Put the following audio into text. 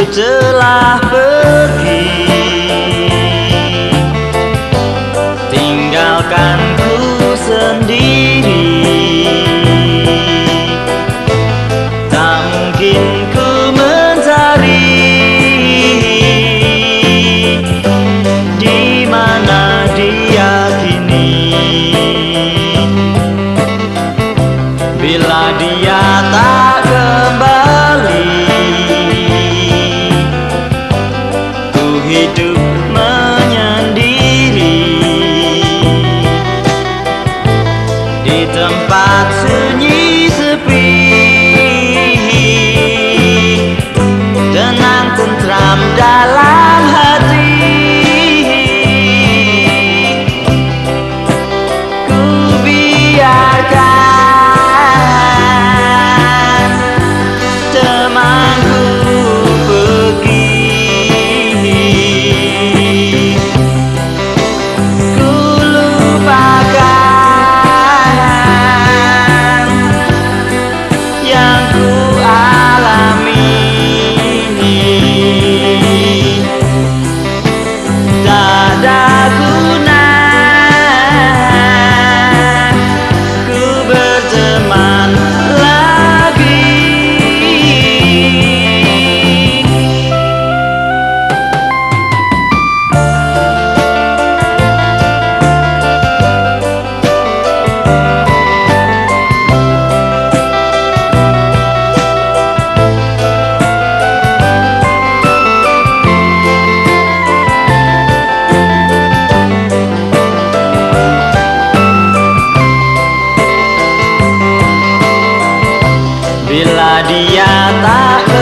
telah pergi, tinggalkanku sendiri. Tak mungkin ku mencari di mana dia kini. Bila dia tak kembali, ku hidup menyendiri di tempat sunyi sepi, tenang tentram dalam hati. Ku biarkan temanku pergi, ku lupakan yang ku alami. Tak ada guna ku berteman lagi. Bila dia tak